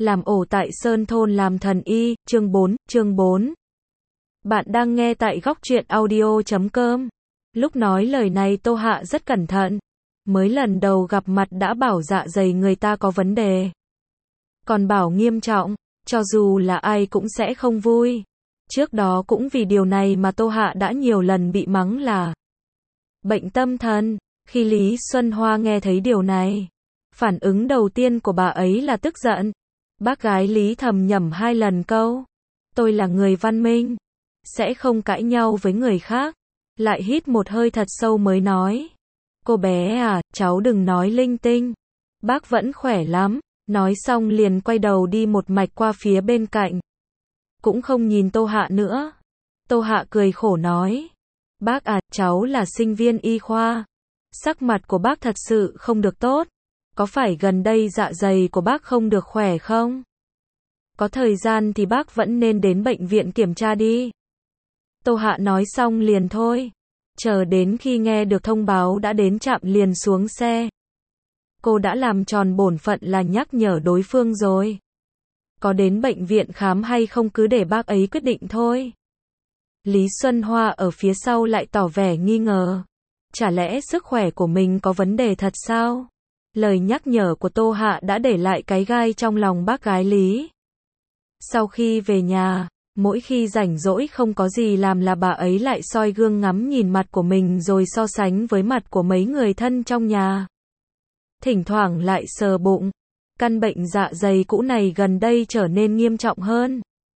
Làm ổ tại Sơn Thôn làm thần y, chương 4. Bạn đang nghe tại góc truyện audio.com. Lúc nói lời này Tô Hạ rất cẩn thận. Mới lần đầu gặp mặt đã bảo dạ dày người ta có vấn đề. Còn bảo nghiêm trọng, cho dù là ai cũng sẽ không vui. Trước đó cũng vì điều này mà Tô Hạ đã nhiều lần bị mắng là bệnh tâm thần. Khi Lý Xuân Hoa nghe thấy điều này, phản ứng đầu tiên của bà ấy là tức giận. Bác gái Lý thầm nhẩm 2 lần câu: tôi là người văn minh, sẽ không cãi nhau với người khác. Lại hít một hơi thật sâu mới nói: cô bé à, cháu đừng nói linh tinh. Bác vẫn khỏe lắm. Nói xong liền quay đầu đi một mạch qua phía bên cạnh. Cũng không nhìn Tô Hạ nữa. Tô Hạ cười khổ nói: bác à, cháu là sinh viên y khoa. Sắc mặt của bác thật sự không được tốt. Có phải gần đây dạ dày của bác không được khỏe không? Có thời gian thì bác vẫn nên đến bệnh viện kiểm tra đi. Tô Hạ nói xong liền thôi. Chờ đến khi nghe được thông báo đã đến trạm liền xuống xe. Cô đã làm tròn bổn phận là nhắc nhở đối phương rồi. Có đến bệnh viện khám hay không cứ để bác ấy quyết định thôi. Lý Xuân Hoa ở phía sau lại tỏ vẻ nghi ngờ. Chả lẽ sức khỏe của mình có vấn đề thật sao? Lời nhắc nhở của Tô Hạ đã để lại cái gai trong lòng bác gái Lý. Sau khi về nhà, mỗi khi rảnh rỗi không có gì làm là bà ấy lại soi gương ngắm nhìn mặt của mình rồi so sánh với mặt của mấy người thân trong nhà. Thỉnh thoảng lại sờ bụng. Căn bệnh dạ dày cũ này gần đây trở nên nghiêm trọng hơn.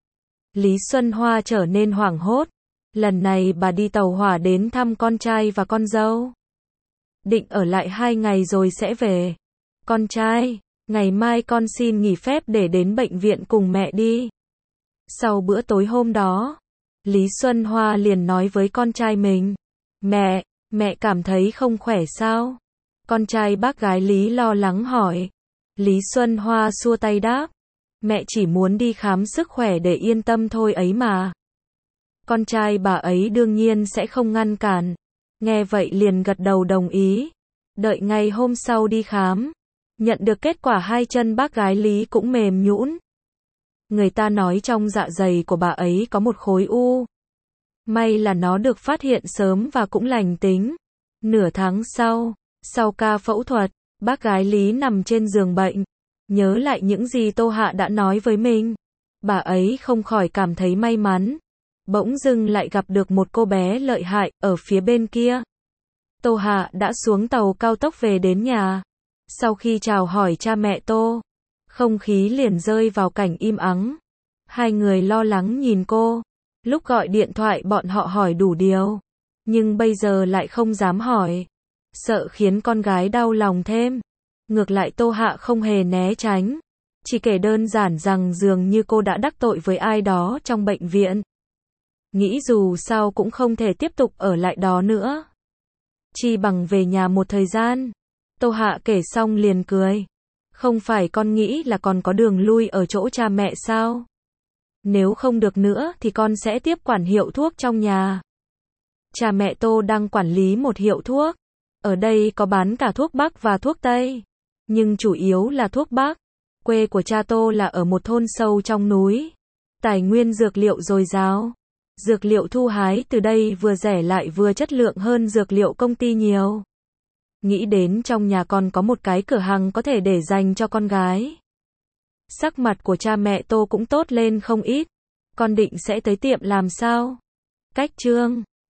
Lý Xuân Hoa trở nên hoảng hốt. Lần này bà đi tàu hỏa đến thăm con trai và con dâu. Định ở lại 2 ngày rồi sẽ về. Con trai, ngày mai con xin nghỉ phép để đến bệnh viện cùng mẹ đi. Sau bữa tối hôm đó, Lý Xuân Hoa liền nói với con trai mình: mẹ cảm thấy không khỏe sao? Con trai bác gái Lý lo lắng hỏi. Lý Xuân Hoa xua tay đáp: mẹ chỉ muốn đi khám sức khỏe để yên tâm thôi ấy mà. Con trai bà ấy đương nhiên sẽ không ngăn cản. Nghe vậy liền gật đầu đồng ý. Đợi ngày hôm sau đi khám, nhận được kết quả 2 chân bác gái Lý cũng mềm nhũn. Người ta nói trong dạ dày của bà ấy có một khối u. May là nó được phát hiện sớm và cũng lành tính. Nửa tháng sau ca phẫu thuật, bác gái Lý nằm trên giường bệnh, nhớ lại những gì Tô Hạ đã nói với mình. Bà ấy không khỏi cảm thấy may mắn. Bỗng dưng lại gặp được một cô bé lợi hại ở phía bên kia. Tô Hạ đã xuống tàu cao tốc về đến nhà. Sau khi chào hỏi cha mẹ Tô, không khí liền rơi vào cảnh im ắng. Hai người lo lắng nhìn cô. Lúc gọi điện thoại bọn họ hỏi đủ điều, nhưng bây giờ lại không dám hỏi, sợ khiến con gái đau lòng thêm. Ngược lại Tô Hạ không hề né tránh, chỉ kể đơn giản rằng dường như cô đã đắc tội với ai đó trong bệnh viện. Nghĩ dù sao cũng không thể tiếp tục ở lại đó nữa, chi bằng về nhà một thời gian. Tô Hạ kể xong liền cười. Không phải con nghĩ là còn có đường lui ở chỗ cha mẹ sao? Nếu không được nữa thì con sẽ tiếp quản hiệu thuốc trong nhà. Cha mẹ Tô đang quản lý một hiệu thuốc. Ở đây có bán cả thuốc Bắc và thuốc Tây, nhưng chủ yếu là thuốc Bắc. Quê của cha Tô là ở một thôn sâu trong núi. Tài nguyên dược liệu dồi dào. Dược liệu thu hái từ đây vừa rẻ lại vừa chất lượng hơn dược liệu công ty nhiều. Nghĩ đến trong nhà còn có một cái cửa hàng có thể để dành cho con gái. Sắc mặt của cha mẹ Tô cũng tốt lên không ít. Con định sẽ tới tiệm làm sao? Cách chương